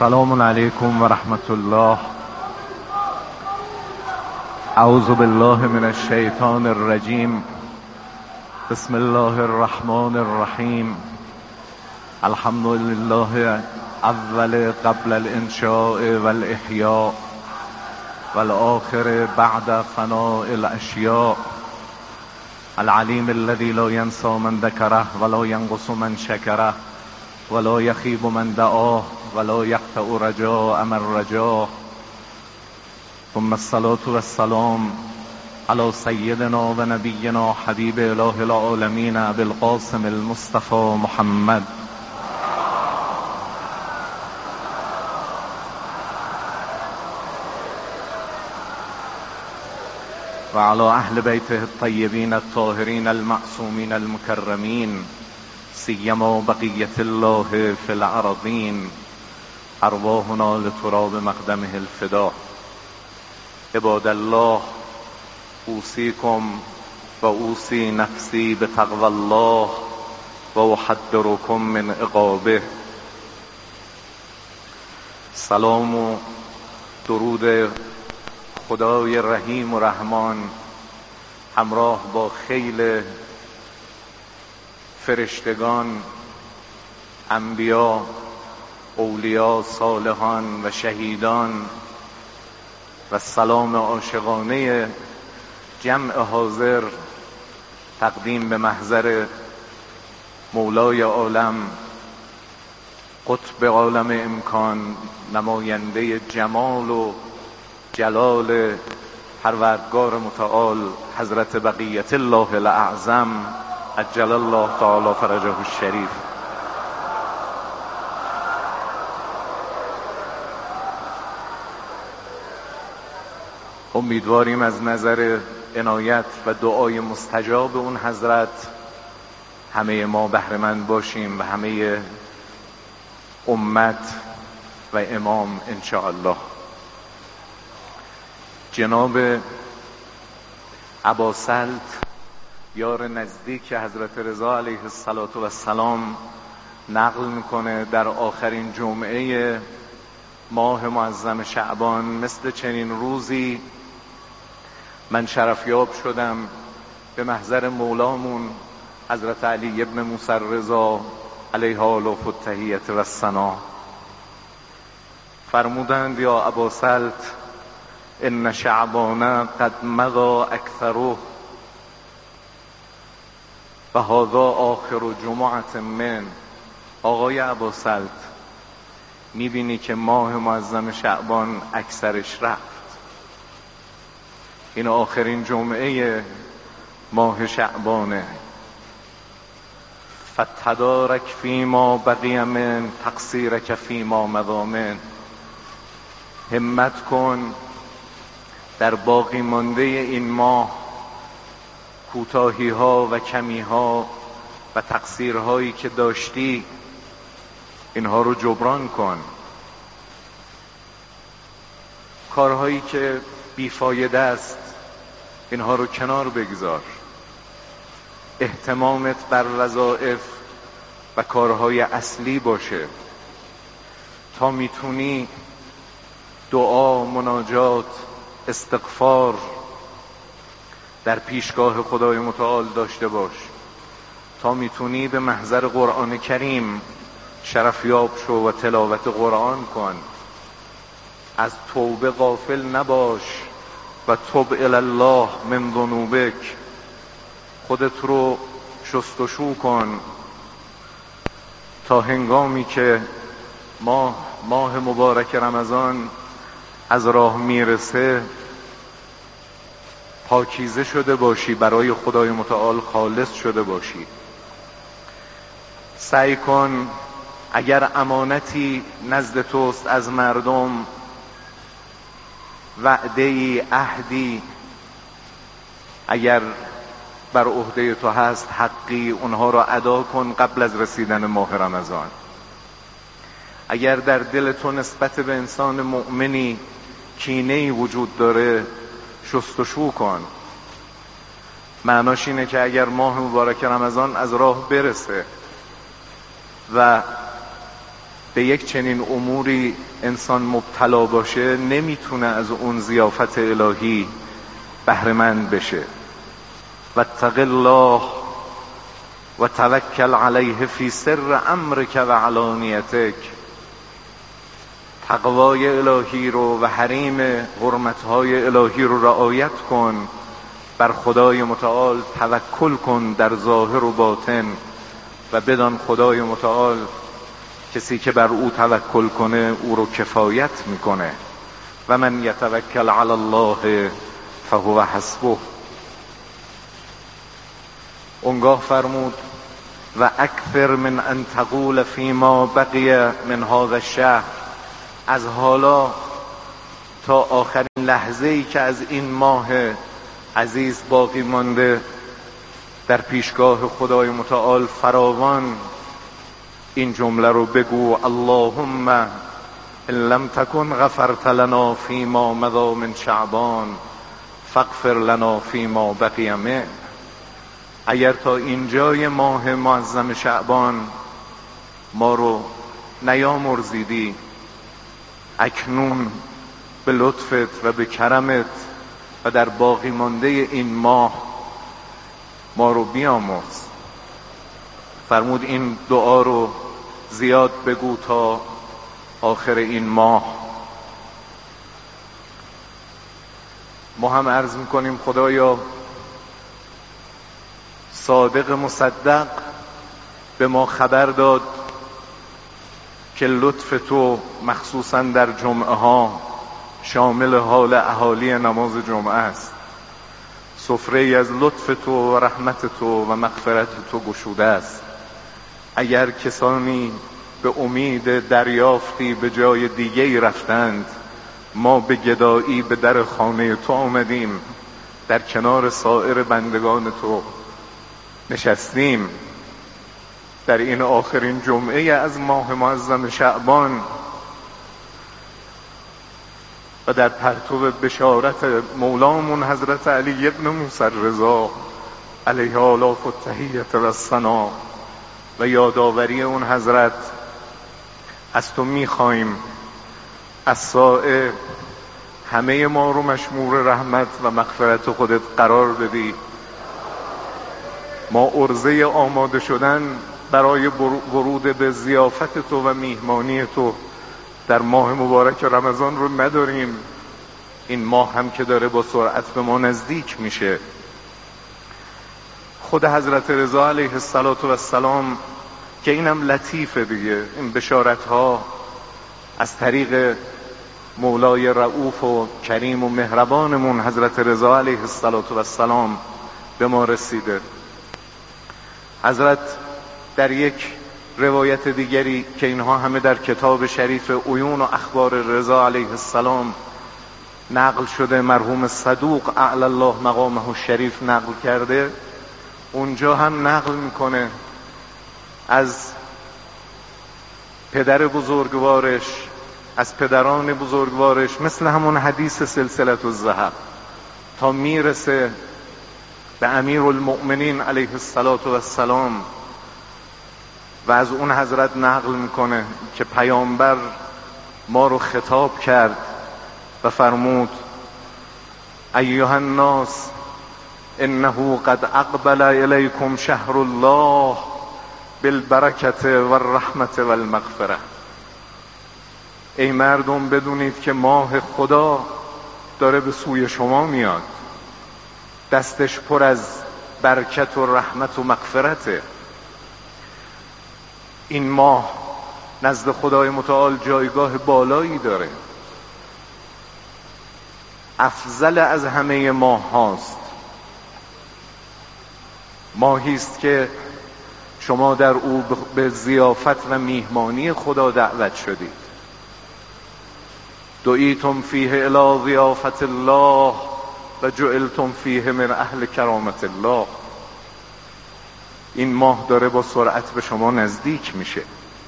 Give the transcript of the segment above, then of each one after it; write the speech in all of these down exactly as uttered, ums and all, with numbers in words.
السلام علیکم و رحمت الله. اعوذ بالله من الشیطان الرجیم. بسم الله الرحمن الرحیم. الحمد لله اول قبل الانشاء والاحیاء والآخر بعد فناء الاشیاء، العلیم الذی لا ینسى من ذکره ولا ینقص من شکره ولا یخیب من دعاه ولا یقطع رجاء من رجاه. ثم الصلاة والسلام على سیدنا و نبینا حبیب اله العالمین ابی القاسم المصطفى محمد و على اهل بیته الطیبین الطاهرین المعصومین المکرمین، سیما بقیت الله فی الارضین، ارواحنا لتراب مقدمه الفدا. عباد الله، اوصیکم و اوصی نفسی بتقوی الله و احذرکم من عقابه. سلام و درود خدای رحیم و رحمان همراه با خیل فرشتگان، انبیا، اولیا، صالحان و شهیدان و سلام عاشقانه جمع حاضر تقدیم به محضر مولای عالم، قطب عالم امکان، نماینده جمال و جلال پروردگار متعال، حضرت بقیت الله الاعظم عجل الله تعالی فرجه الشریف. امیدواریم از نظر عنایت و دعای مستجاب اون حضرت همه ما بهره‌مند باشیم و همه امت و امام انشاءالله. جناب اباسلط، یار نزدیک حضرت رضا علیه السلام، نقل میکنه در آخرین جمعه ماه معظم شعبان مثل چنین روزی من شرفیاب شدم به محضر مولامون حضرت علی ابن موسی رضا علیه آلاف التحیت و الثنا. فرمودند یا اباسلط ان شعبان قد مضى اکثره و هذا آخر جمعة من. آقای اباسلط، میبینی که ماه معظم شعبان اکثرش رفت، این آخرین جمعه ماه شعبانه. فتدارک فیما بقی من تقصیرک فیما مضی من. همت کن در باقی مانده این ماه کوتاهی ها و کمی ها و تقصیرهایی که داشتی اینها رو جبران کن. کارهایی که بیفایده است اینها رو کنار بگذار. اهتمامت بر وظایف و کارهای اصلی باشه تا میتونی دعا، مناجات، استغفار در پیشگاه خدای متعال داشته باش، تا میتونی به محضر قرآن کریم شرفیاب شو و تلاوت قرآن کن. از توبه غافل نباش و توب الی الله من ذنوبک. خودت رو شستشو کن تا هنگامی که ماه ماه مبارک رمضان از راه میرسه پاکیزه شده باشی، برای خدای متعال خالص شده باشی. سعی کن اگر امانتی نزد توست از مردم، وعده‌ای، عهدی اگر بر عهده تو هست، حقی، اونها را ادا کن قبل از رسیدن ماه رمضان. اگر در دل تو نسبت به انسان مؤمنی کینه‌ای وجود داره، شستشو کن. معناش اینه که اگر ماه مبارک رمضان از راه برسه و به یک چنین اموری انسان مبتلا باشه نمیتونه از اون ضیافت الهی بهره مند بشه. واتق الله و توکل علیه فی سر امرک و علانیتک. تقوای الهی رو و حریم حرمتهای الهی رو رعایت کن، بر خدای متعال توکل کن در ظاهر و باطن و بدان خدای متعال کسی که بر او توکل کنه او رو کفایت میکنه. و من یتوکل علی الله فهو حسبه. اونگاه فرمود و اکثر من ان تقول فیما بقی من هذا الشهر. از حالا تا آخرین لحظه ای که از این ماه عزیز باقی مانده در پیشگاه خدای متعال فراوان این جمله رو بگو: اللهم ان لم تکن غفرت لنا فیما مضی من شعبان فاغفر لنا فیما بقی منه. اگر تا اینجای ماه معظم شعبان ما رو نیامرزیدی، اکنون به لطفت و به کرمت و در باقی مانده این ماه ما رو بیامرز. فرمود این دعا رو زیاد بگو تا آخر این ماه. ما هم عرض میکنیم خدایا صادق مصدق به ما خبر داد که لطف تو مخصوصا در جمعه ها شامل حال اهالی نماز جمعه است. سفره ای از لطف تو و رحمت تو و مغفرت تو گشوده است. اگر کسانی به امید دریافتی به جای دیگه رفتند، ما به گدایی به در خانه تو آمدیم، در کنار سایر بندگان تو نشستیم. در این آخرین جمعه از ماه معظم شعبان و در پرتو بشارت مولامون حضرت علی ابن موسی رضا علیه آلاف التحیت و الثنا و یادآوری اون حضرت، از تو میخوایم از سایه همه ما رو مشمول رحمت و مغفرت خودت قرار بدی. ما عرضه آماده شدن برای ورود به ضیافت تو و میهمانی تو در ماه مبارک رمضان رو نداریم. این ماه هم که داره با سرعت به ما نزدیک میشه. خود حضرت رضا علیه السلام که اینم لطیفه دیگه، این بشارت ها از طریق مولای رؤوف و کریم و مهربانمون حضرت رضا علیه السلام به ما رسیده. حضرت در یک روایت دیگری که اینها همه در کتاب شریف عیون و اخبار رضا علیه السلام نقل شده، مرحوم صدوق اعلی الله مقامه الشریف نقل کرده، اونجا هم نقل میکنه از پدر بزرگوارش، از پدران بزرگوارش، مثل همون حدیث سلسله الذهب تا میرسه به امیر المؤمنین علیه السلام و از اون حضرت نقل میکنه که پیامبر ما رو خطاب کرد و فرمود: ایها الناس انه قد اقبل الیکم شهر الله بالبرکت و الرحمت و المغفره. ای مردم بدونید که ماه خدا داره به سوی شما میاد، دستش پر از برکت و رحمت و مغفرته. این ماه نزد خدای متعال جایگاه بالایی داره، افضل از همه ماه هاست. ماهی است که شما در او به ضیافت و میهمانی خدا دعوت شدید. دعیتم فیه الی ضیافت الله و جعلتم فیه من اهل کرامت الله. این ماه داره با سرعت به شما نزدیک میشه.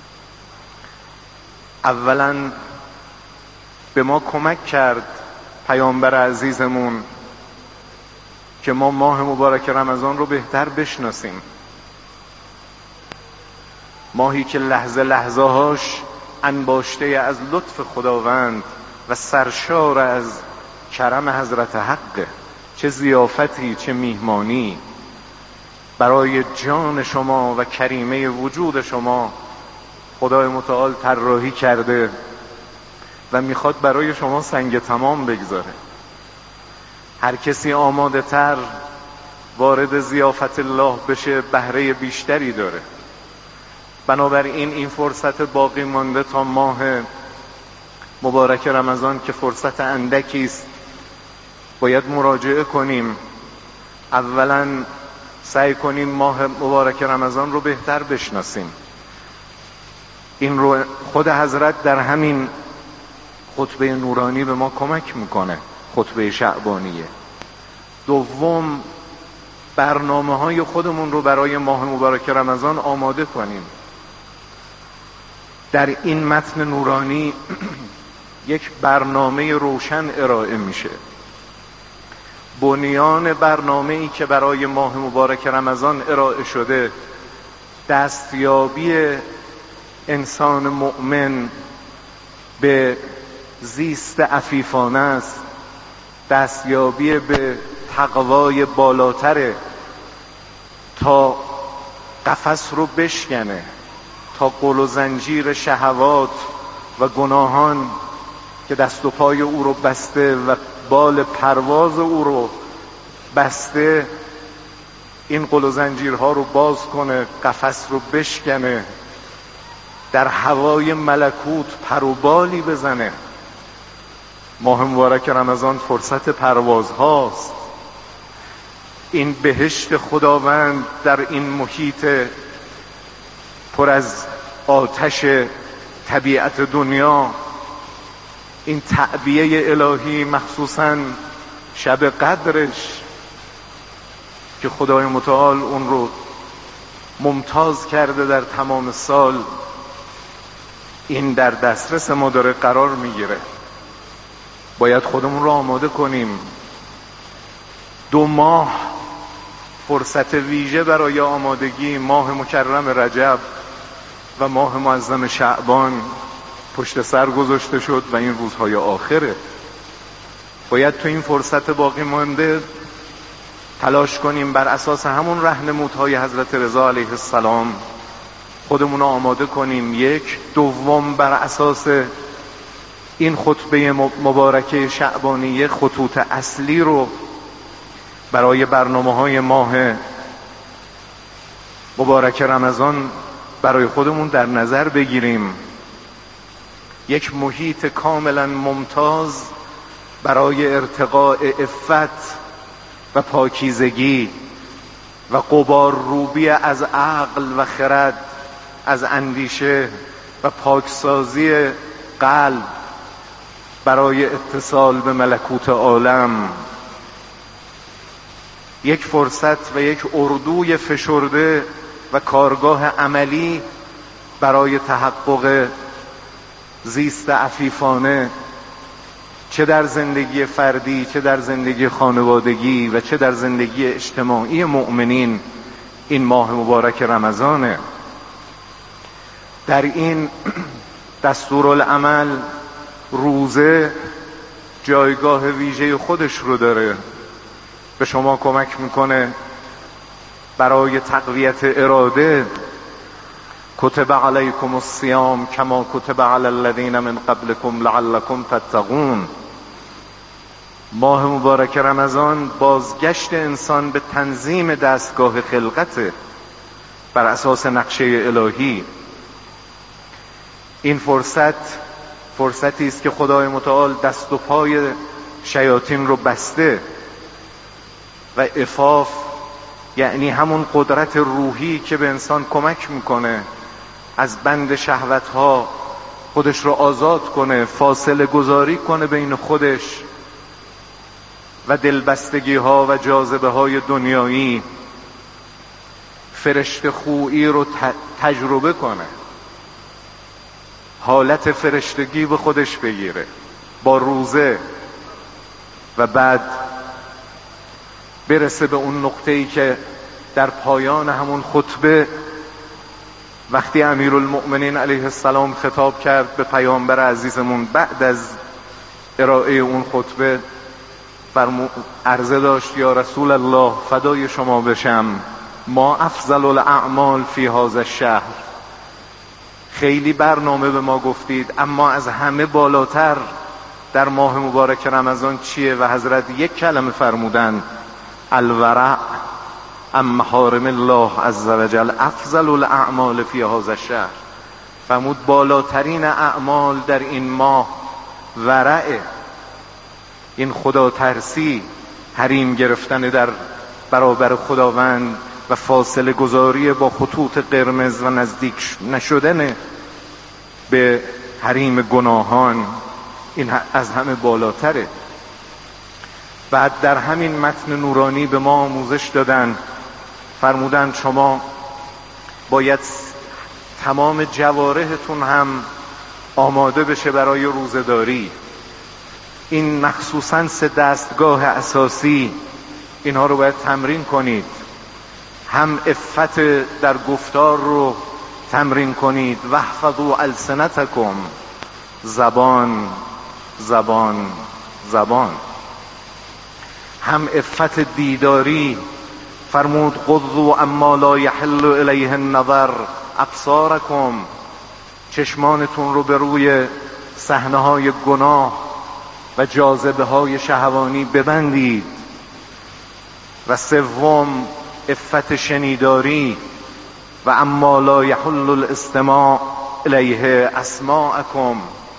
اولا به ما کمک کرد پیامبر عزیزمون که ما ماه مبارک رمضان رو بهتر بشناسیم. ماهی که لحظه لحظه هاش انباشته از لطف خداوند و سرشار از کرم حضرت حق. چه ضیافتی، چه میهمانی برای جان شما و کریمه وجود شما خدای متعال طراحی کرده و میخواد برای شما سنگ تمام بگذاره. هر کسی آماده تر وارد ضیافت الله بشه بهره بیشتری داره. بنابراین این فرصت باقی مانده تا ماه مبارک رمضان که فرصت اندکی است باید مراجعه کنیم. اولا سعی کنیم ماه مبارک رمضان رو بهتر بشناسیم. این رو خود حضرت در همین خطبه نورانی به ما کمک میکنه، خطبه شعبانیه. دوم برنامه های خودمون رو برای ماه مبارک رمضان آماده کنیم. در این متن نورانی یک برنامه روشن ارائه میشه. بنیان برنامه ای که برای ماه مبارک رمضان ارائه شده دستیابی انسان مؤمن به زیست عفیفانه است، دستیابی به تقوای بالاتره تا قفس رو بشکنه، تا قل و زنجیر شهوات و گناهان که دست و پای او رو بسته و بال پرواز او رو بسته، این قل و زنجیرها رو باز کنه، قفس رو بشکنه، در هوای ملکوت پروبالی بزنه. ماه مبارک رمضان فرصت پرواز هاست. این بهشت خداوند در این محیط پر از آتش طبیعت دنیا، این تعبیه الهی مخصوصاً شب قدرش که خدای متعال اون رو ممتاز کرده در تمام سال، این در دسترس ما داره قرار میگیره. باید خودمون رو آماده کنیم. دو ماه فرصت ویژه برای آمادگی، ماه مکرم رجب و ماه معظم شعبان پشت سر گذاشته شد و این روزهای آخره. باید تو این فرصت باقی مانده تلاش کنیم بر اساس همون راهنمودهای حضرت رضا علیه السلام خودمون رو آماده کنیم. یک. دوم بر اساس این خطبه مبارکه شعبانیه خطوط اصلی رو برای برنامه‌های ماه مبارک رمضان برای خودمون در نظر بگیریم. یک محیط کاملا ممتاز برای ارتقاء عفت و پاکیزگی و غبار روبی از عقل و خرد، از اندیشه و پاکسازی قلب برای اتصال به ملکوت عالم. یک فرصت و یک اردوی فشرده و کارگاه عملی برای تحقق زیست عفیفانه، چه در زندگی فردی، چه در زندگی خانوادگی و چه در زندگی اجتماعی مؤمنین. این ماه مبارک رمضانه. در این دستورالعمل روزه جایگاه ویژه خودش رو داره. به شما کمک میکنه برای تقویت اراده. کتب علیکم الصیام کما کتب علی الذین من قبلکم لعلکم تتقون. ماه مبارک رمضان بازگشت انسان به تنظیم دستگاه خلقت بر اساس نقشه الهی. این فرصت فرصتی است که خدای متعال دست و پای شیاطین رو بسته و عفاف یعنی همون قدرت روحی که به انسان کمک میکنه از بند شهوتها خودش رو آزاد کنه، فاصله گذاری کنه بین خودش و دلبستگی ها و جاذبه های دنیایی، فرشته خویی رو تجربه کنه، حالت فرشتگی به خودش بگیره با روزه و بعد برسه به اون نقطه‌ای که در پایان همون خطبه وقتی امیرالمؤمنین علیه السلام خطاب کرد به پیامبر عزیزمون بعد از ارائه اون خطبه، فرمود عرضه داشت یا رسول الله فدای شما بشم، ما افضل الاعمال فی هذا الشهر، خیلی برنامه به ما گفتید اما از همه بالاتر در ماه مبارک رمضان چیه؟ و حضرت یک کلمه فرمودن الورع عن محارم الله عز وجل افضل الاعمال فی هذا الشهر. فرمود بالاترین اعمال در این ماه ورع، این خدا ترسی، حریم گرفتن در برابر خداوند و فاصله گذاری با خطوط قرمز و نزدیک نشدن به حریم گناهان، این از همه بالاتره. بعد در همین متن نورانی به ما آموزش دادن، فرمودن شما باید تمام جوارحتون هم آماده بشه برای روزه‌داری. این مخصوصاً سه دستگاه اساسی، اینها رو باید تمرین کنید. هم عفت در گفتار رو تمرین کنید، واحفظوا السنتکم، زبان زبان زبان. هم عفت دیداری، فرمود غضوا اما لا یحل الیه النظر ابصارکم، چشمانتون رو به روی صحنه های گناه و جاذبه های شهوانی ببندید. و سوم عفت شنیداری، و اما لا یحل الاستماع الیه اسماعکم،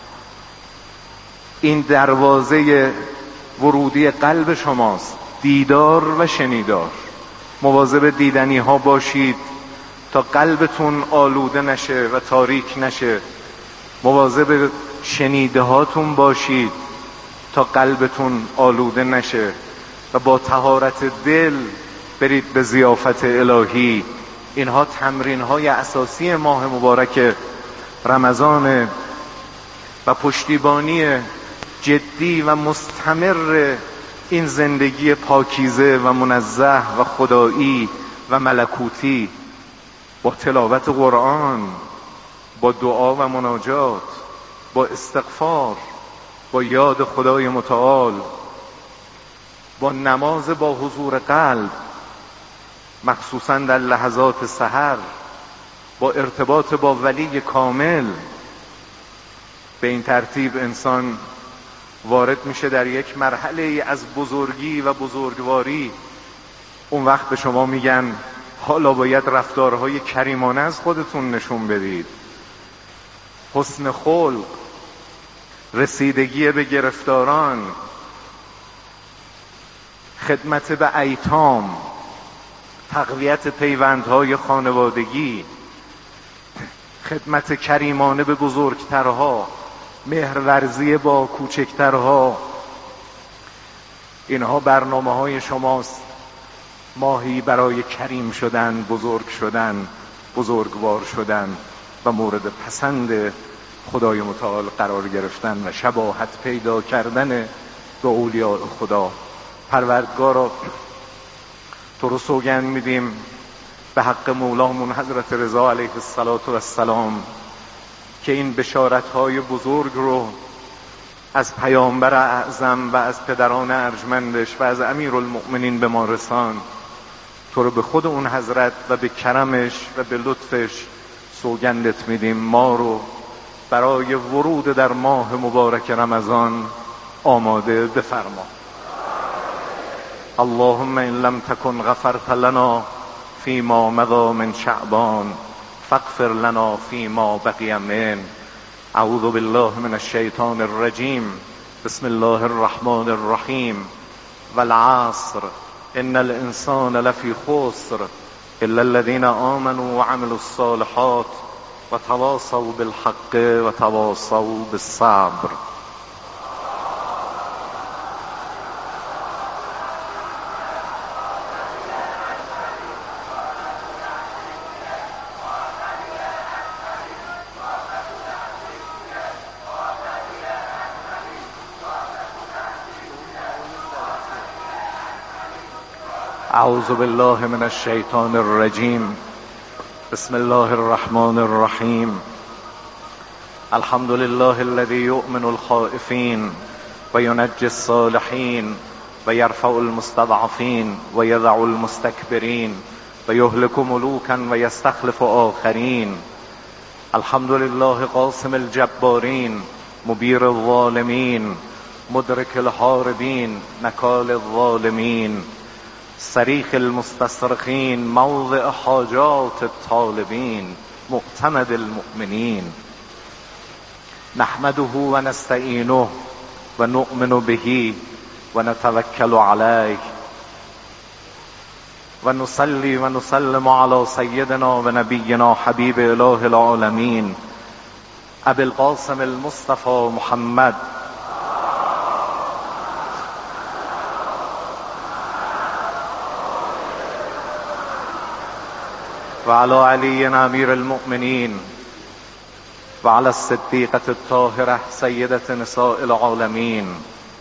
این دروازه ورودی قلب شماست، دیدار و شنیدار. مواظب دیدنی ها باشید تا قلبتون آلوده نشه و تاریک نشه. مواظب شنیده هاتون باشید تا قلبتون آلوده نشه و با طهارت دل برید به ضیافت الهی. اینها تمرین های اساسی ماه مبارک رمضان و پشتیبانی جدی و مستمر این زندگی پاکیزه و منزه و خدایی و ملکوتی، با تلاوت قرآن، با دعا و مناجات، با استغفار، با یاد خدای متعال، با نماز با حضور قلب، مخصوصا در لحظات سحر، با ارتباط با ولی کامل. به این ترتیب انسان وارد میشه در یک مرحله از بزرگی و بزرگواری. اون وقت به شما میگن حالا باید رفتارهای کریمانه از خودتون نشون بدید، حسن خلق، رسیدگی به گرفتاران، خدمت به ایتام، تقویت پیوندهای خانوادگی، خدمت کریمانه به بزرگترها، مهرورزی با کوچکترها. اینها برنامه های شماست، ماهی برای کریم شدن، بزرگ شدن، بزرگوار شدن و مورد پسند خدای متعال قرار گرفتن و شباهت پیدا کردن به اولیاء خدا. پروردگارا تو رو سوگند میدیم به حق مولامون حضرت رضا علیه السلام که این بشارت‌های بزرگ رو از پیامبر اعظم و از پدران ارجمندش و از امیرالمؤمنین به ما رسان. تو رو به خود اون حضرت و به کرمش و به لطفش سوگندت میدیم، ما رو برای ورود در ماه مبارک رمضان آماده بفرما. اللهم ان لم تكن غفرت لنا فيما مضى من شعبان فاغفر لنا فيما بقي من. اعوذ بالله من الشیطان الرجیم. بسم الله الرحمن الرحیم. والعصر ان الانسان لفی خسر الا الذين آمنوا وعملوا الصالحات وتواصوا بالحق وتواصوا بالصبر. اعوذ بالله من الشیطان الرجیم. بسم الله الرحمن الرحیم. الحمد لله الذي يؤمن الخائفين وينجي الصالحين ويرفع المستضعفين ويضع المستكبرين ويهلك ملوكا ويستخلف آخرين. الحمد لله قاسم الجبارين مبير الظالمين مدرك الحاربين نكال الظالمين صريخ المستصرخين موضع حاجات الطالبين معتمد المؤمنين. نحمده ونستعينه ونؤمن به ونتوكل عليه ونصلي ونسلم على سيدنا ونبينا حبيب إله العالمين أبي القاسم المصطفى محمد وعلى علي أمير المؤمنين وعلى الصديقة الطاهرة سيدة نساء العالمين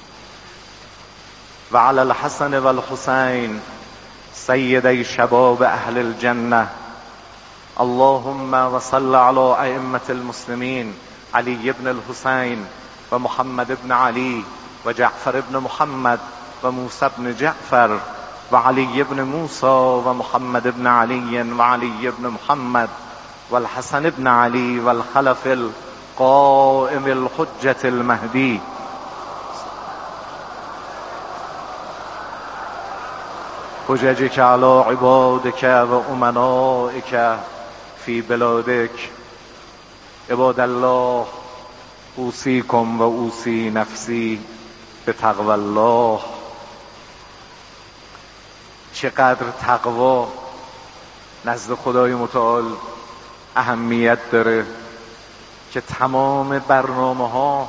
وعلى الحسن والحسين سيدي شباب أهل الجنة. اللهم وصل على أئمة المسلمين علي بن الحسين ومحمد بن علي وجعفر بن محمد وموسى بن جعفر وعلي بن موسى ومحمد بن علي وعلي بن محمد والحسن بن علي والخلف القائم الحجة المهدي. حججك على عبادك وأمنائك في بلادك. عباد الله أوصيكم وأوصي نفسي بتقوى الله. چقدر تقوا نزد خدای متعال اهمیت داره که تمام برنامه ها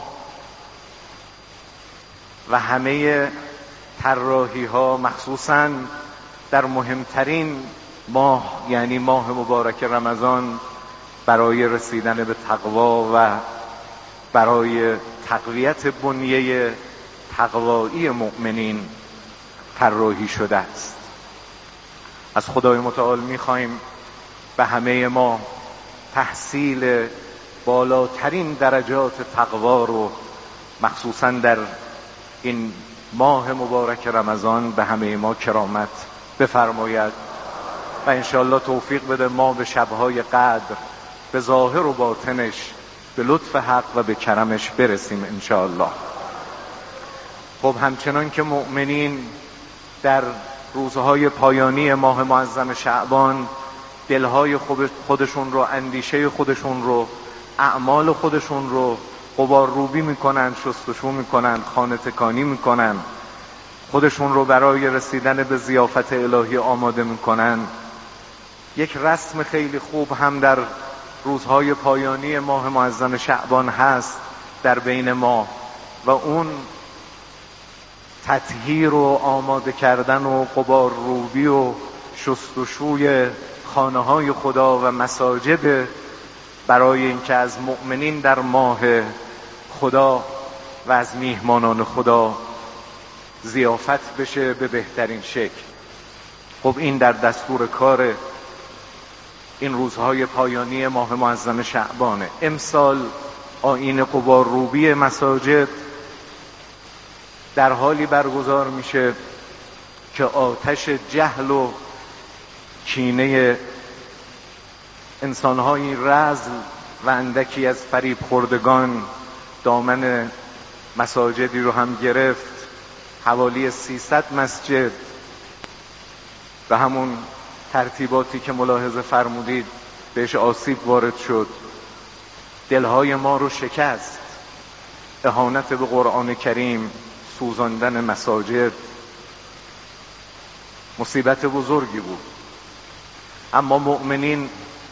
و همه طراحی ها مخصوصاً در مهمترین ماه یعنی ماه مبارک رمضان برای رسیدن به تقوا و برای تقویت بنیه تقوایی مؤمنین طراحی شده است. از خدای متعال می‌خوایم به همه ما تحصیل بالاترین درجات تقوا رو مخصوصاً در این ماه مبارک رمضان به همه ما کرامت بفرماید و انشاءالله توفیق بده ما به شب‌های قدر به ظاهر و باطنش به لطف حق و به کرمش برسیم انشاءالله. خب همچنان که مؤمنین در روزهای پایانی ماه معظم شعبان دلهای خودشون رو، اندیشه خودشون رو، اعمال خودشون رو غبار روبی میکنن، شستشو میکنن، خانه تکانی میکنن، خودشون رو برای رسیدن به ضیافت الهی آماده میکنن. یک رسم خیلی خوب هم در روزهای پایانی ماه معظم شعبان هست در بین ما و اون تطهیر و آماده کردن و غبار روبی و شستشوی خانه های خدا و مساجد برای اینکه از مؤمنین در ماه خدا و از میهمانان خدا ضیافت بشه به بهترین شکل. خب این در دستور کار این روزهای پایانی ماه معظم شعبانه. امسال آیین غبار روبی مساجد در حالی برگزار میشه که آتش جهل و کینه انسانهای رذل و اندکی از فریب خوردگان دامن مساجدی رو هم گرفت. حوالی سیصد مسجد و همون ترتیباتی که ملاحظه فرمودید بهش آسیب وارد شد، دلهای ما رو شکست. اهانت به قرآن کریم، سوزاندن مساجد مصیبت بزرگی بود. اما مؤمنین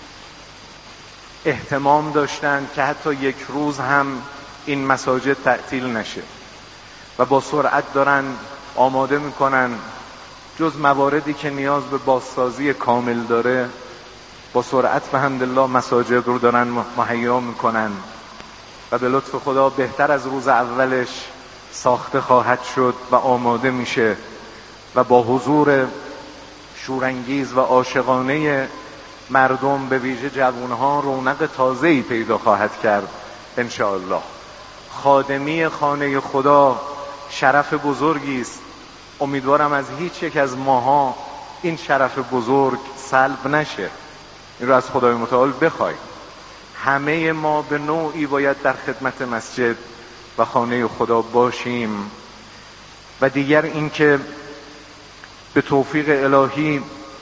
اهتمام داشتند که حتی یک روز هم این مساجد تعطیل نشه و با سرعت دارن آماده میکنن، جز مواردی که نیاز به بازسازی کامل داره با سرعت به حمدالله مساجد رو دارن مهیا میکنن و به لطف خدا بهتر از روز اولش ساخته خواهد شد و آماده میشه و با حضور شورانگیز و عاشقانه مردم به ویژه جوانها رونق تازه‌ای پیدا خواهد کرد انشاءالله. خادمی خانه خدا شرف بزرگی است. امیدوارم از هیچ یک از ماها این شرف بزرگ سلب نشه. این رو از خدای متعال بخوایم. همه ما به نوعی باید در خدمت مسجد و خانه خدا باشیم. و دیگر اینکه به توفیق الهی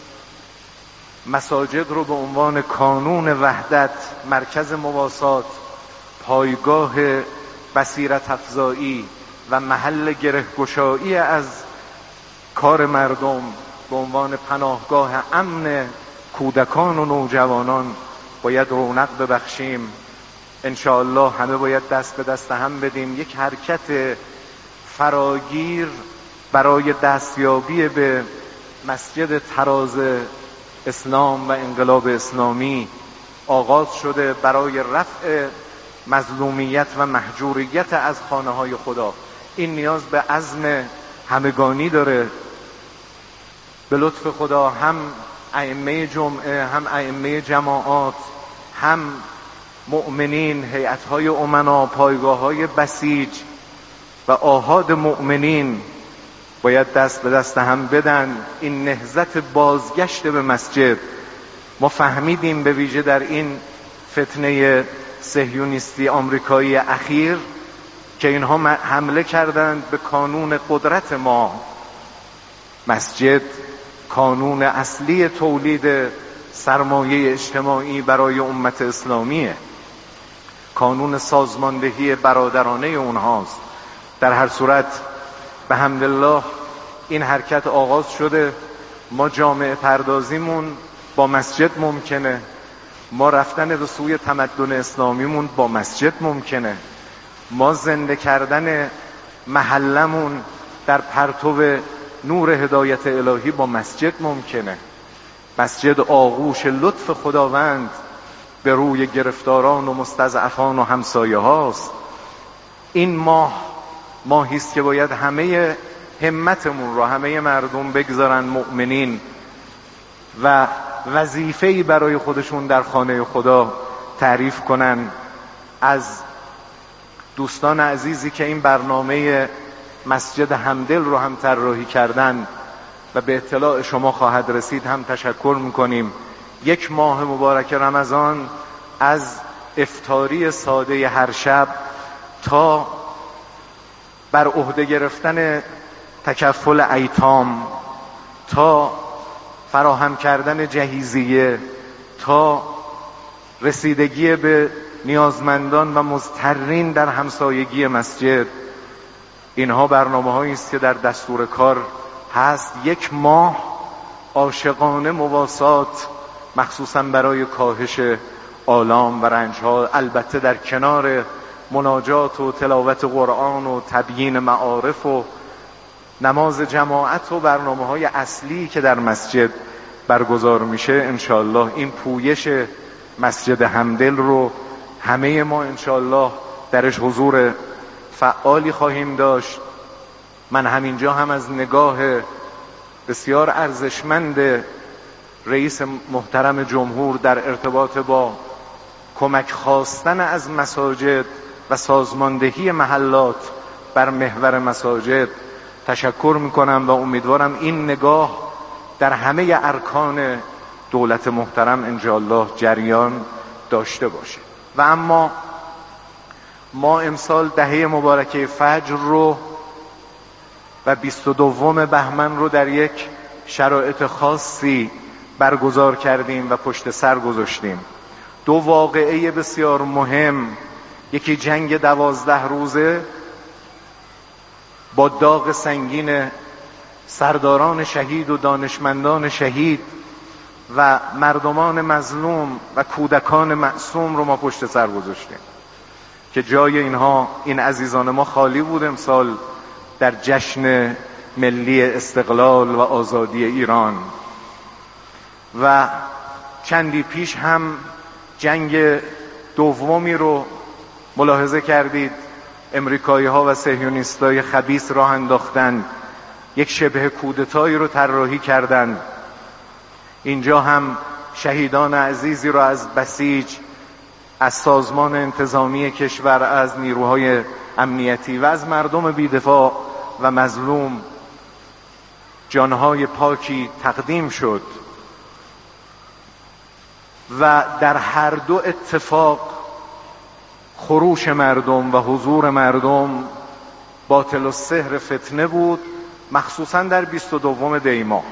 مساجد رو به عنوان کانون وحدت، مرکز مواسات، پایگاه بصیرت افزایی و محل گرهگشایی از کار مردم، به عنوان پناهگاه امن کودکان و نوجوانان باید رونق ببخشیم. انشاءالله همه باید دست به دست هم بدیم. یک حرکت فراگیر برای دستیابی به مسجد طراز اسلام و انقلاب اسلامی آغاز شده برای رفع مظلومیت و محجوریت از خانه های خدا. این نیاز به عزم همگانی داره. به لطف خدا هم ائمه جمعه، هم ائمه جماعات، هم مؤمنین، هیئت‌های امنا، پایگاه‌های بسیج و آحاد مؤمنین باید دست به دست هم بدن. این نهضت بازگشت به مسجد، ما فهمیدیم به ویژه در این فتنه صهیونیستی آمریکایی اخیر که اینها حمله کردند به کانون قدرت ما. مسجد کانون اصلی تولید سرمایه اجتماعی برای امت اسلامیه، کانون سازماندهی برادرانه اونهاست. در هر صورت به حمدالله این حرکت آغاز شده. ما جامعه پردازیمون با مسجد ممکنه، ما رفتن به سوی تمدن اسلامیمون با مسجد ممکنه، ما زنده کردن محلمون در پرتو نور هدایت الهی با مسجد ممکنه. مسجد آغوش لطف خداوند به روی گرفتاران و مستضعفان و همسایه هاست. این ماه ماهی است که باید همه همتمون رو همه مردم بگذارن مؤمنین و وظیفه‌ای برای خودشون در خانه خدا تعریف کنن. از دوستان عزیزی که این برنامه مسجد همدل رو هم طراحی کردن و به اطلاع شما خواهد رسید هم تشکر میکنیم. یک ماه مبارک رمضان از افطاری ساده هر شب تا بر عهده گرفتن تکفل ایتام، تا فراهم کردن جهیزیه، تا رسیدگی به نیازمندان و مضطرین در همسایگی مسجد، اینها برنامه هایی است که در دستور کار هست. یک ماه عاشقانه مواسات، مخصوصا برای کاهش آلام و رنجها، البته در کنار مناجات و تلاوت قرآن و تبیین معارف و نماز جماعت و برنامه های اصلی که در مسجد برگزار میشه. انشاءالله این پویش مسجد همدل رو همه ما انشاءالله درش حضور فعالی خواهیم داشت. من همینجا هم از نگاه بسیار ارزشمند رئیس محترم جمهور در ارتباط با کمک خواستن از مساجد و سازماندهی محلات بر محور مساجد تشکر میکنم و امیدوارم این نگاه در همه ارکان دولت محترم انشاءالله جریان داشته باشه. و اما ما امسال دهه مبارکه فجر رو و بیست و دوم بهمن رو در یک شرایط خاصی برگزار کردیم و پشت سر گذاشتیم. دو واقعه بسیار مهم، یکی جنگ دوازده روزه با داغ سنگین سرداران شهید و دانشمندان شهید و مردمان مظلوم و کودکان معصوم رو ما پشت سر گذاشتیم که جای اینها، این عزیزان ما خالی بود امسال در جشن ملی استقلال و آزادی ایران. و چندی پیش هم جنگ دومی رو ملاحظه کردید، امریکایی ها و صهیونیستای خبیث راه انداختن، یک شبه کودتایی رو طراحی کردن. اینجا هم شهیدان عزیزی را از بسیج، از سازمان انتظامی کشور، از نیروهای امنیتی و از مردم بی‌دفاع و مظلوم جانهای پاکی تقدیم شد و در هر دو اتفاق خروش مردم و حضور مردم باطل السحر فتنه بود، مخصوصا در بیست و دوم دی ماه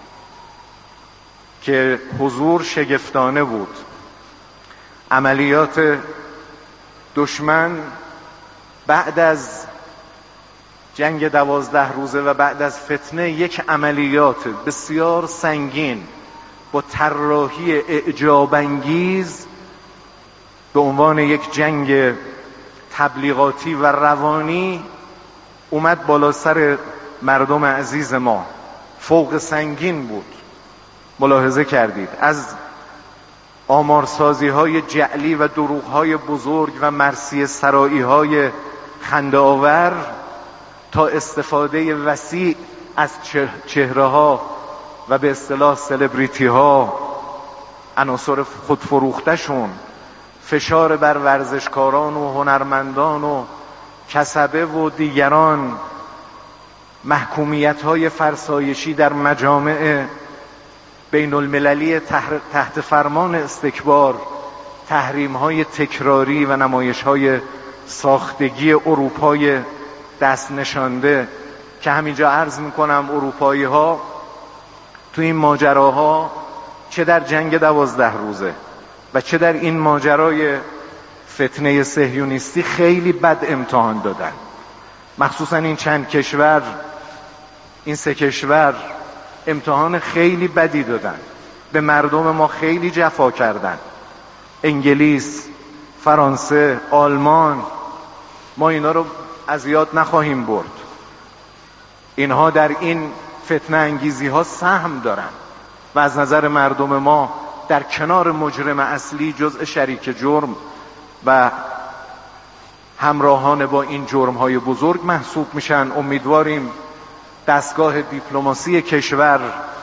که حضور شگفتانه بود. عملیات دشمن بعد از جنگ دوازده روزه و بعد از فتنه یک عملیات بسیار سنگین با طراحی اعجاب انگیز به عنوان یک جنگ تبلیغاتی و روانی اومد بالا سر مردم عزیز ما. فوق سنگین بود. ملاحظه کردید از آمارسازی های جعلی و دروغ های بزرگ و مرثیه سرایی های خنده آور تا استفاده وسیع از چهره ها و به اصطلاح سلبریتی ها، عناصر خودفروخته شون، فشار بر ورزشکاران و هنرمندان و کسبه و دیگران، محکومیت های فرسایشی در مجامع بین المللی تحت فرمان استکبار، تحریم های تکراری و نمایش های ساختگی اروپای دست نشانده که همینجا عرض میکنم اروپایی ها تو این ماجراها چه در جنگ دوازده روزه و چه در این ماجرای فتنه صهیونیستی خیلی بد امتحان دادن. مخصوصا این چند کشور، این سه کشور امتحان خیلی بدی دادن، به مردم ما خیلی جفا کردن. انگلیس، فرانسه، آلمان، ما اینا رو از یاد نخواهیم برد. اینها در این فتنه انگیزی ها سهم دارن و از نظر مردم ما در کنار مجرم اصلی جزء شریک جرم و همراهان با این جرم های بزرگ محسوب میشن. امیدواریم دستگاه دیپلماسی کشور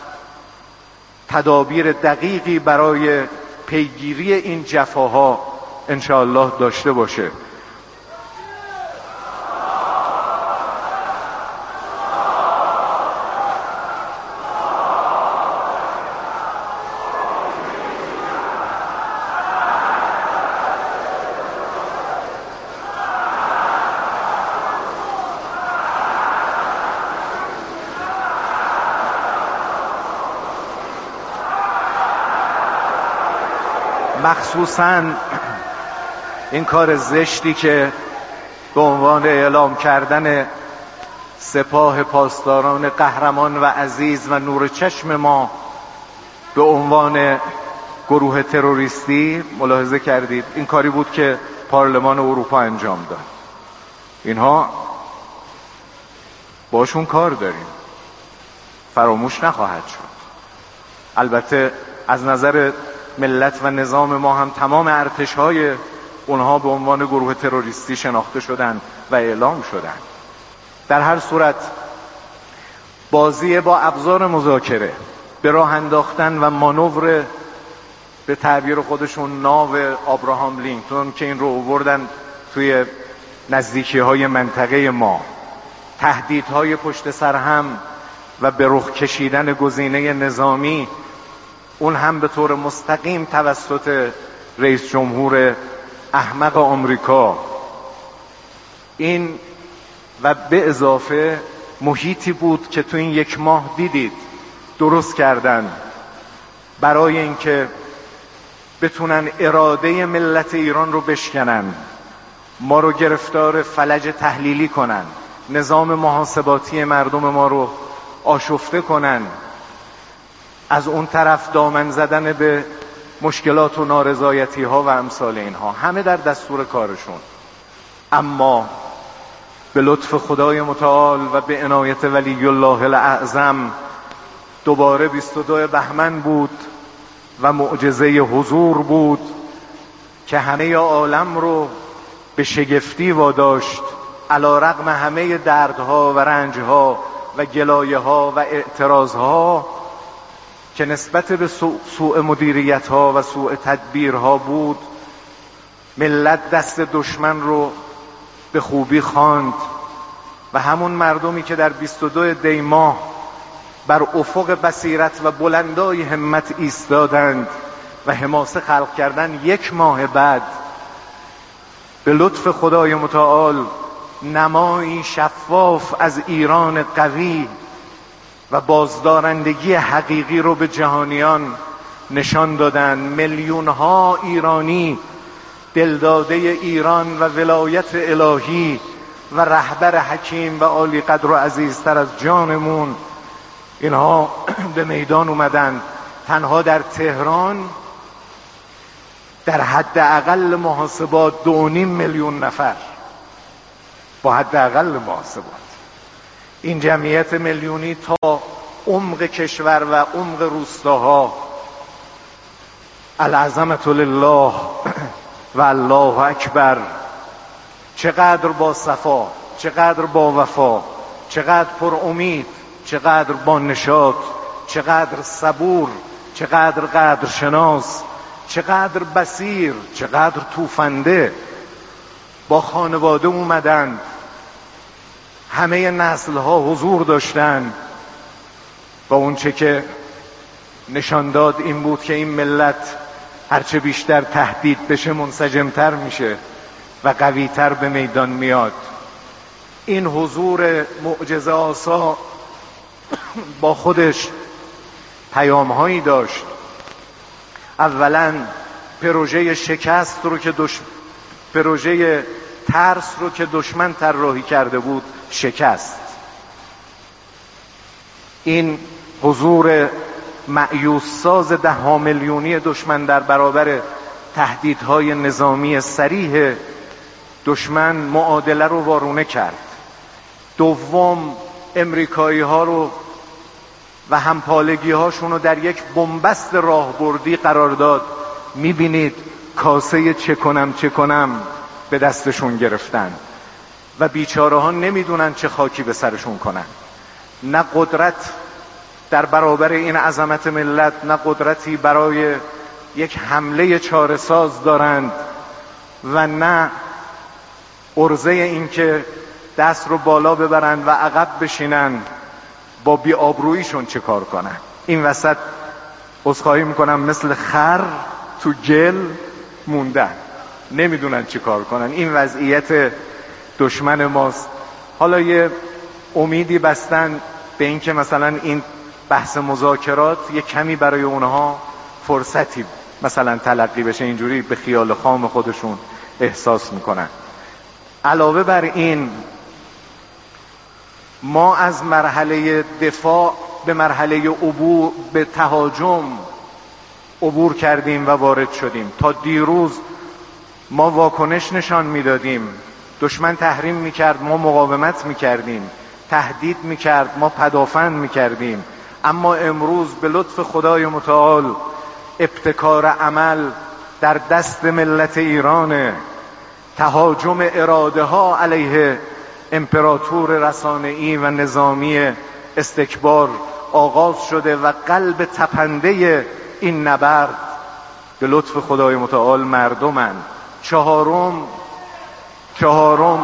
تدابیر دقیقی برای پیگیری این جفاها انشاءالله داشته باشه. مخصوصاً این کار زشتی که به عنوان اعلام کردن سپاه پاسداران قهرمان و عزیز و نور چشم ما به عنوان گروه تروریستی، ملاحظه کردید این کاری بود که پارلمان اروپا انجام داد. اینها باشون کار داریم، فراموش نخواهد شد. البته از نظر ملت و نظام ما هم تمام ارتش‌های اونها به عنوان گروه تروریستی شناخته شدن و اعلام شدن. در هر صورت بازی با ابزار مذاکره به راه انداختن و مانور به تعبیر خودشون ناو آبراهام لینکلن که این رو آوردن توی نزدیکی‌های منطقه ما، تهدیدهای پشت سر هم و به رخ کشیدن گزینه نظامی، اون هم به طور مستقیم توسط رئیس جمهور احمق آمریکا، این و به اضافه محیطی بود که تو این یک ماه دیدید درست کردن برای اینکه بتونن اراده ملت ایران رو بشکنن، ما رو گرفتار فلج تحلیلی کنن، نظام محاسباتی مردم ما رو آشفته کنن، از اون طرف دامن زدن به مشکلات و نارضایتی ها و امثال اینها، همه در دستور کارشون. اما به لطف خدای متعال و به عنایت ولی الله الاعظم دوباره بیست و دو بهمن بود و معجزه حضور بود که همه عالم رو به شگفتی واداشت، علی رغم همه دردها و رنجها و گلایه ها و اعتراض ها که نسبت به سوء مدیریت ها و سوء تدبیر ها بود، ملت دست دشمن رو به خوبی خواند و همون مردمی که در بیست و دو دی ماه بر افق بصیرت و بلندای همت ایستادند و حماسه خلق کردند، یک ماه بعد به لطف خدای متعال نمایی شفاف از ایران قوی و بازدارندگی حقیقی رو به جهانیان نشان دادند. میلیون ها ایرانی دلداده ایران و ولایت الهی و رهبر حکیم و عالی قدر و عزیزتر از جانمون، اینها به میدان اومدن. تنها در تهران در حد اقل محاسبات دو و نیم میلیون نفر، با حد اقل محاسبات، این جمعیت میلیونی تا عمق کشور و عمق روستاها. العظمة لله و الله اکبر. چقدر با صفا، چقدر با وفا، چقدر پر امید، چقدر با نشاط، چقدر صبور، چقدر قدر شناس، چقدر بصیر، چقدر توفنده با خانواده اومدن. همه نسل ها حضور داشتن و اون چه که نشان داد این بود که این ملت هرچه بیشتر تهدید بشه منسجمتر میشه و قویتر به میدان میاد. این حضور معجزه آسا با خودش پیام هایی داشت. اولا پروژه شکست رو که دش... پروژه ترس رو که دشمن طراحی کرده بود شکست. این حضور مأیوس ساز ده ها میلیونی دشمن در برابر تهدیدهای نظامی صریح دشمن معادله رو وارونه کرد. دوم، امریکایی ها رو و همپالگی هاشون رو در یک بنبست راهبردی قرار داد. میبینید کاسه چه کنم چه کنم به دستشون گرفتن و بیچاره ها نمیدونن چه خاکی به سرشون کنن. نه قدرت در برابر این عظمت ملت، نه قدرتی برای یک حمله چاره‌ساز دارند و نه عرضه این که دست رو بالا ببرن و عقب بشینن با بی‌آبروییشون چه کار کنن. این وسط عذرخواهی میکنم مثل خر تو گل موندن، نمیدونن چه کار کنن. این وضعیت دشمن ماست. حالا یه امیدی بستن به این که مثلا این بحث مذاکرات یه کمی برای اونها فرصتی مثلا تلقی بشه، اینجوری به خیال خام خودشون احساس میکنن. علاوه بر این ما از مرحله دفاع به مرحله عبور به تهاجم عبور کردیم و وارد شدیم. تا دیروز ما واکنش نشان میدادیم، دشمن تحریم میکرد ما مقاومت میکردیم، تهدید میکرد ما پدافند میکردیم. اما امروز به لطف خدای متعال ابتکار عمل در دست ملت ایرانه. تهاجم اراده ها علیه امپراتور رسانه‌ای و نظامی استکبار آغاز شده و قلب تپنده این نبرد به لطف خدای متعال مردمن. چهارم چهارم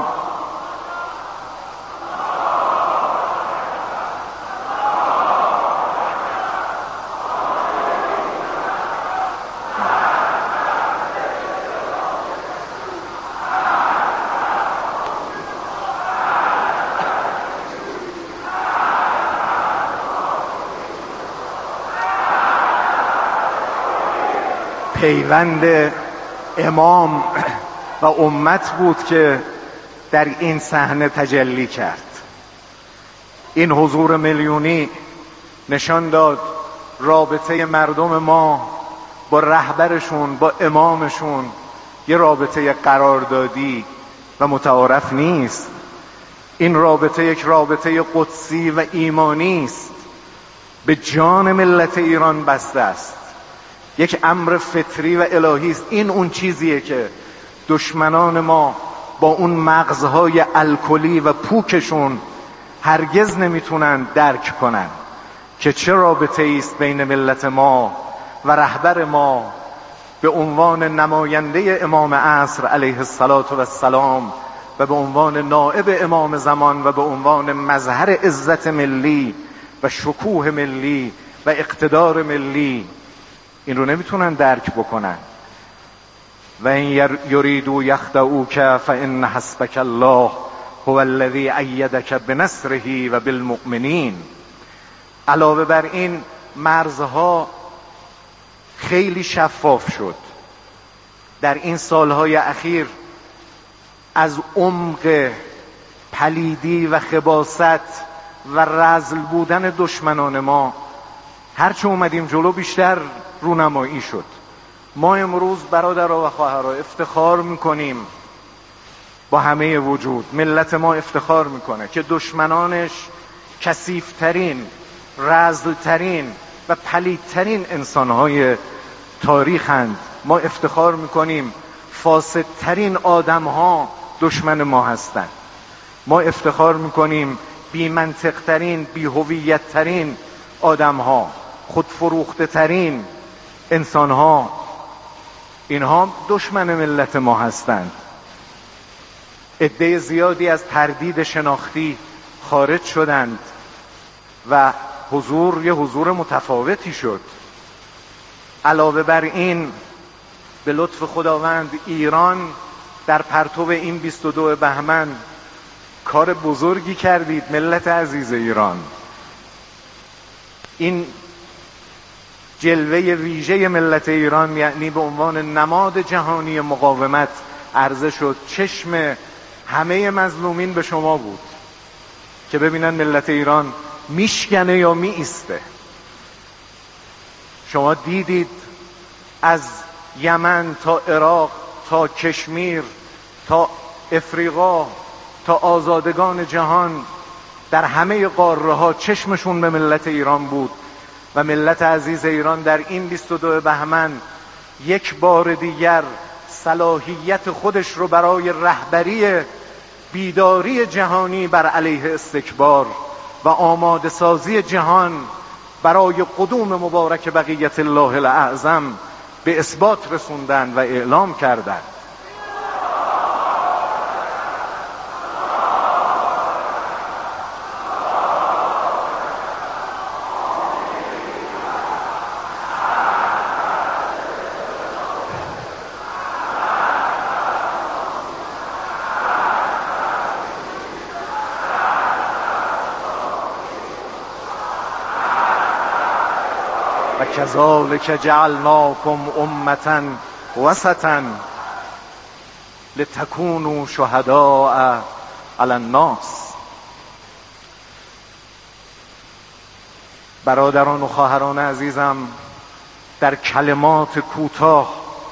پیوند امام و امت بود که در این صحنه تجلی کرد. این حضور میلیونی نشان داد رابطه مردم ما با رهبرشون، با امامشون یه رابطه قراردادی و متعارف نیست. این رابطه یک رابطه قدسی و ایمانی است، به جان ملت ایران بسته است، یک امر فطری و الهی است. این اون چیزیه که دشمنان ما با اون مغزهای الکلی و پوکشون هرگز نمیتونن درک کنن. که چه رابطه است بین ملت ما و رهبر ما به عنوان نماینده امام عصر علیه السلام و به عنوان نائب امام زمان و به عنوان مظهر عزت ملی و شکوه ملی و اقتدار ملی. این رو نمیتونن درک بکنن. و این یریدوا یخدعوک فان حسبک الله هو الذی ایدک بنصره و بالمؤمنین. علاوه بر این مرزها خیلی شفاف شد در این سالهای اخیر. از عمق پلیدی و خباثت و رذل بودن دشمنان ما هرچه اومدیم جلو بیشتر رونمایی شد. ما امروز برادرها و خواهرها افتخار میکنیم با همه وجود، ملت ما افتخار میکنه که دشمنانش کثیف‌ترین، رذل‌ترین و پلیدترین انسانهای تاریخند. ما افتخار میکنیم فاسدترین آدمها دشمن ما هستند. ما افتخار میکنیم بی منطقترین، بی هویتترین آدمها، خودفروخته ترین انسانها، اینها دشمن ملت ما هستند. عده زیادی از تردید شناختی خارج شدند و حضور یه حضور متفاوتی شد. علاوه بر این به لطف خداوند ایران در پرتو این بیست و دو بهمن کار بزرگی کردید ملت عزیز ایران. این جلوه ویژه ملت ایران یعنی به عنوان نماد جهانی مقاومت عرضه شد. چشم همه مظلومین به شما بود که ببینن ملت ایران میشکنه یا می ایسته. شما دیدید از یمن تا عراق تا کشمیر تا افریقا تا آزادگان جهان در همه قاره ها چشمشون به ملت ایران بود و ملت عزیز ایران در این بیست و دو بهمن یک بار دیگر صلاحیت خودش رو برای رهبری بیداری جهانی بر علیه استکبار و آماده سازی جهان برای قدوم مبارک بقیت الله الاعظم به اثبات رسوندن و اعلام کردند. و کذالک جعلناکم امة وسطا لتکونوا شهداء علی الناس. برادران و خواهران عزیزم، در کلمات کوتاه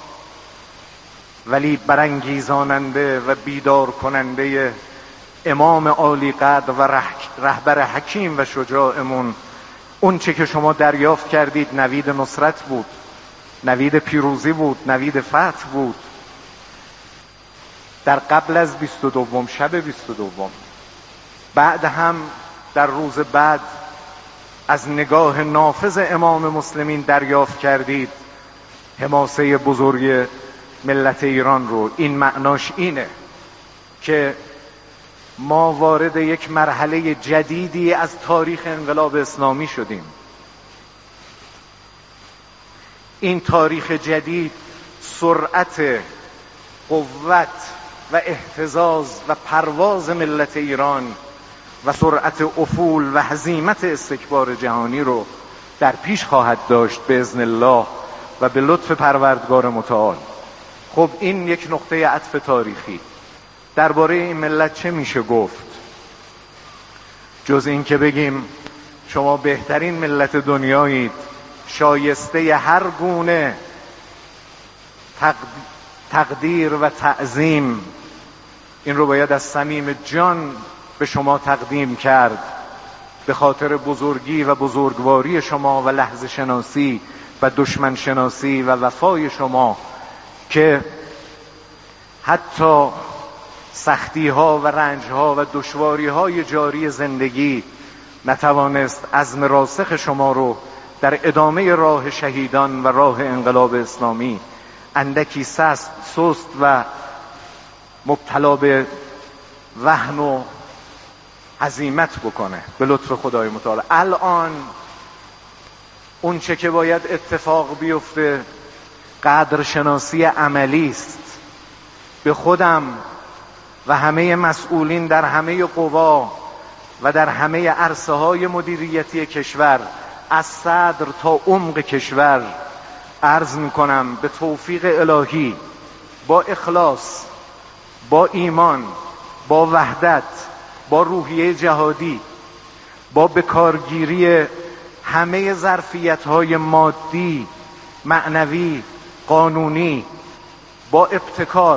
ولی برانگیزاننده و بیدار کننده امام عالی قدر و رهبر حکیم و شجاعمون اون چه که شما دریافت کردید نوید نصرت بود، نوید پیروزی بود، نوید فتح بود. در قبل از بیست و دوم شب بیست و دوم، بعد هم در روز بعد از نگاه نافذ امام مسلمین دریافت کردید حماسه بزرگ ملت ایران رو. این معناش اینه که ما وارد یک مرحله جدیدی از تاریخ انقلاب اسلامی شدیم. این تاریخ جدید سرعت، قوت و اهتزاز و پرواز ملت ایران و سرعت افول و هزیمت استکبار جهانی رو در پیش خواهد داشت باذن الله و به لطف پروردگار متعال. خب این یک نقطه عطف تاریخی. درباره این ملت چه میشه گفت جز این که بگیم شما بهترین ملت دنیایید، شایسته هر گونه تقدیر و تعظیم. این رو باید از صمیم جان به شما تقدیم کرد به خاطر بزرگی و بزرگواری شما و لحظه شناسی و دشمن شناسی و وفای شما که حتی سختی ها و رنج ها و دشواری های جاری زندگی نتوانست عزم راسخ شما رو در ادامه راه شهیدان و راه انقلاب اسلامی اندکی سست سست و مبتلا به وهن و هزیمت بکنه به لطف خدای متعال. الان اون چه که باید اتفاق بیفته قدرشناسی عملی است. به خودم و همه مسئولین در همه قوا و در همه عرصه های مدیریتی کشور از صدر تا عمق کشور عرض میکنم به توفیق الهی، با اخلاص، با ایمان، با وحدت، با روحیه جهادی، با بکارگیری همه ظرفیت‌های مادی، معنوی، قانونی، با ابتکار،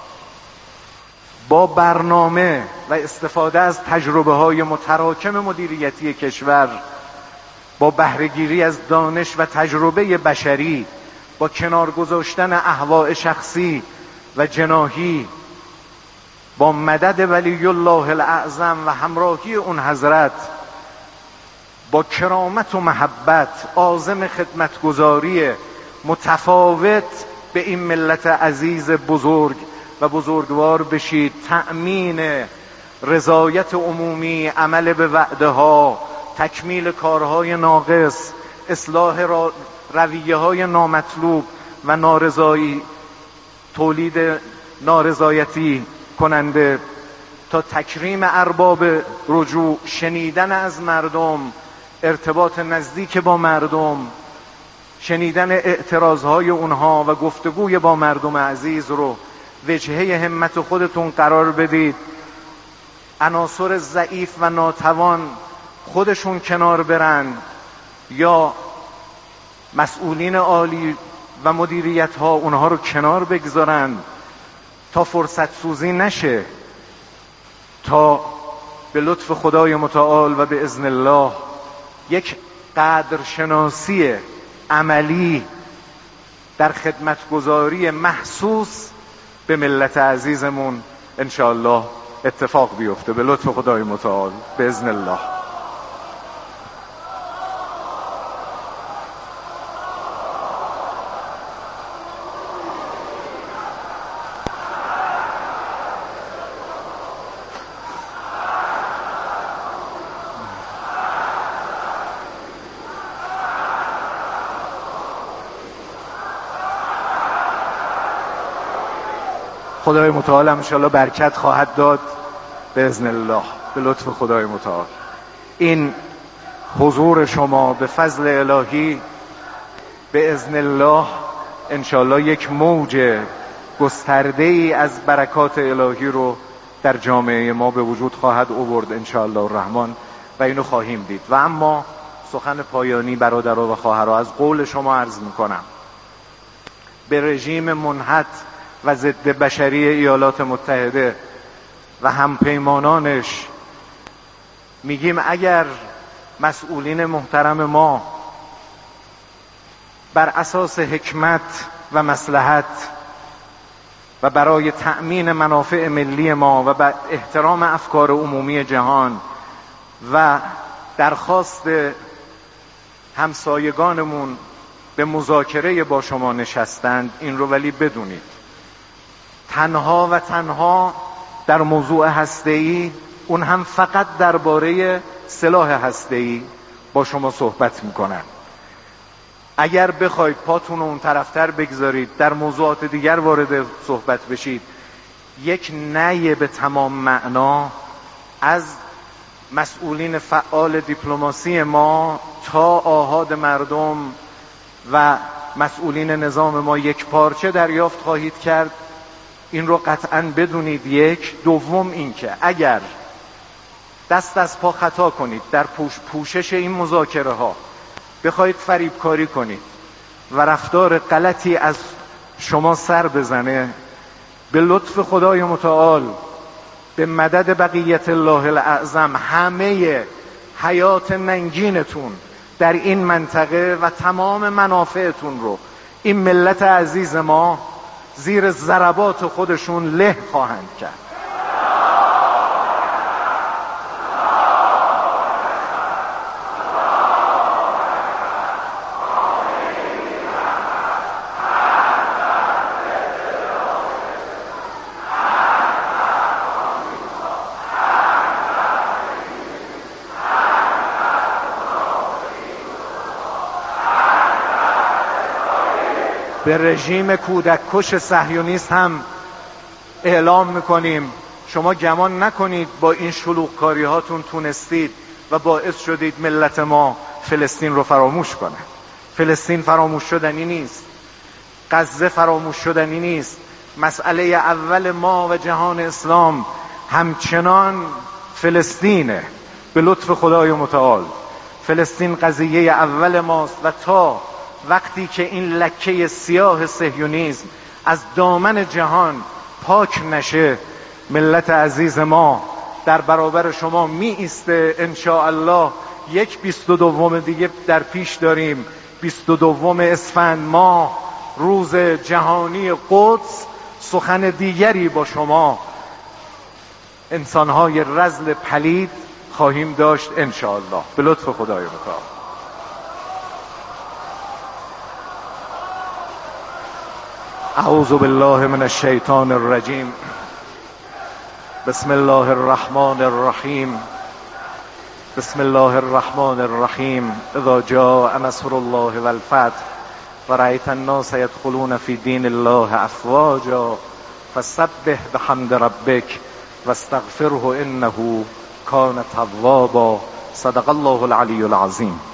با برنامه و استفاده از تجربه‌های متراکم مدیریتی کشور، با بهره‌گیری از دانش و تجربه بشری، با کنار گذاشتن اهواء شخصی و جناحی، با مدد ولی الله الاعظم و همراهی اون حضرت، با کرامت و محبت، عازم خدمتگزاری متفاوت به این ملت عزیز بزرگ و بزرگوار بشید. تأمین رضایت عمومی، عمل به وعده ها، تکمیل کارهای ناقص، اصلاح رویه های نامطلوب و نارضایی، تولید نارضایتی کننده، تا تکریم ارباب رجوع، شنیدن از مردم، ارتباط نزدیک با مردم، شنیدن اعتراضهای اونها و گفتگوی با مردم عزیز رو وجهه همت خودتون قرار بدید. عناصر ضعیف و ناتوان خودشون کنار برن یا مسئولین عالی و مدیریت ها اونها رو کنار بگذارن تا فرصت سوزی نشه، تا به لطف خدای متعال و به اذن الله یک قدرشناسی عملی در خدمتگزاری محسوس به ملت عزیزمون انشاءالله اتفاق بیفته به لطف خدای متعال به اذن الله. خدای متعال هم انشاءالله برکت خواهد داد به اذن الله به لطف خدای متعال. این حضور شما به فضل الهی به اذن الله انشاءالله یک موج گسترده ای از برکات الهی رو در جامعه ما به وجود خواهد آورد انشاءالله الرحمن و اینو خواهیم دید. و اما سخن پایانی برادرها و خواهرها، از قول شما عرض میکنم به رژیم منحط و ضد بشری ایالات متحده و همپیمانانش میگیم اگر مسئولین محترم ما بر اساس حکمت و مصلحت و برای تأمین منافع ملی ما و بر احترام افکار عمومی جهان و درخواست همسایگانمون به مذاکره با شما نشستند، این رو ولی بدونید تنها و تنها در موضوع هسته‌ای، اون هم فقط درباره سلاح هسته‌ای با شما صحبت میکنن. اگر بخواید پاتون رو اون طرفتر بگذارید در موضوعات دیگر وارد صحبت بشید، یک نهی به تمام معنا از مسئولین فعال دیپلماسی ما تا آحاد مردم و مسئولین نظام ما یک پارچه دریافت خواهید کرد. این رو قطعاً بدونید. یک دوم این که اگر دست از پا خطا کنید در پوش پوشش این مذاکره ها، بخواید فریبکاری کنید و رفتار غلطی از شما سر بزنه، به لطف خدای متعال به مدد بقیت الله الاعظم همه حیات ننگینتون در این منطقه و تمام منافعتون رو این ملت عزیز ما زیر ضربات خودشون له خواهند کرد. به رژیم کودک کش صهیونیست هم اعلام میکنیم شما گمان نکنید با این شلوغکاری هاتون تونستید و باعث شدید ملت ما فلسطین رو فراموش کنه. فلسطین فراموش شدنی نیست، غزه فراموش شدنی نیست. مسئله اول ما و جهان اسلام همچنان فلسطینه. به لطف خدای متعال فلسطین قضیه اول ماست و تا وقتی که این لکه سیاه صهیونیسم از دامن جهان پاک نشه ملت عزیز ما در برابر شما می ایسته. انشاءالله یک بیست و دوم دیگه در پیش داریم، بیست و دوم اسفند ماه، روز جهانی قدس. سخن دیگری با شما انسانهای رذل پلید خواهیم داشت انشاءالله به لطف خدای متعال. اعوذ بالله من الشیطان الرجیم. بسم الله الرحمن الرحیم. بسم الله الرحمن الرحیم. اذا جاء نصر الله والفتح ورأيت الناس يدخلون في دين الله افواجا فسبح بحمد ربك واستغفره انه كان توابا. صدق الله العلی العظیم.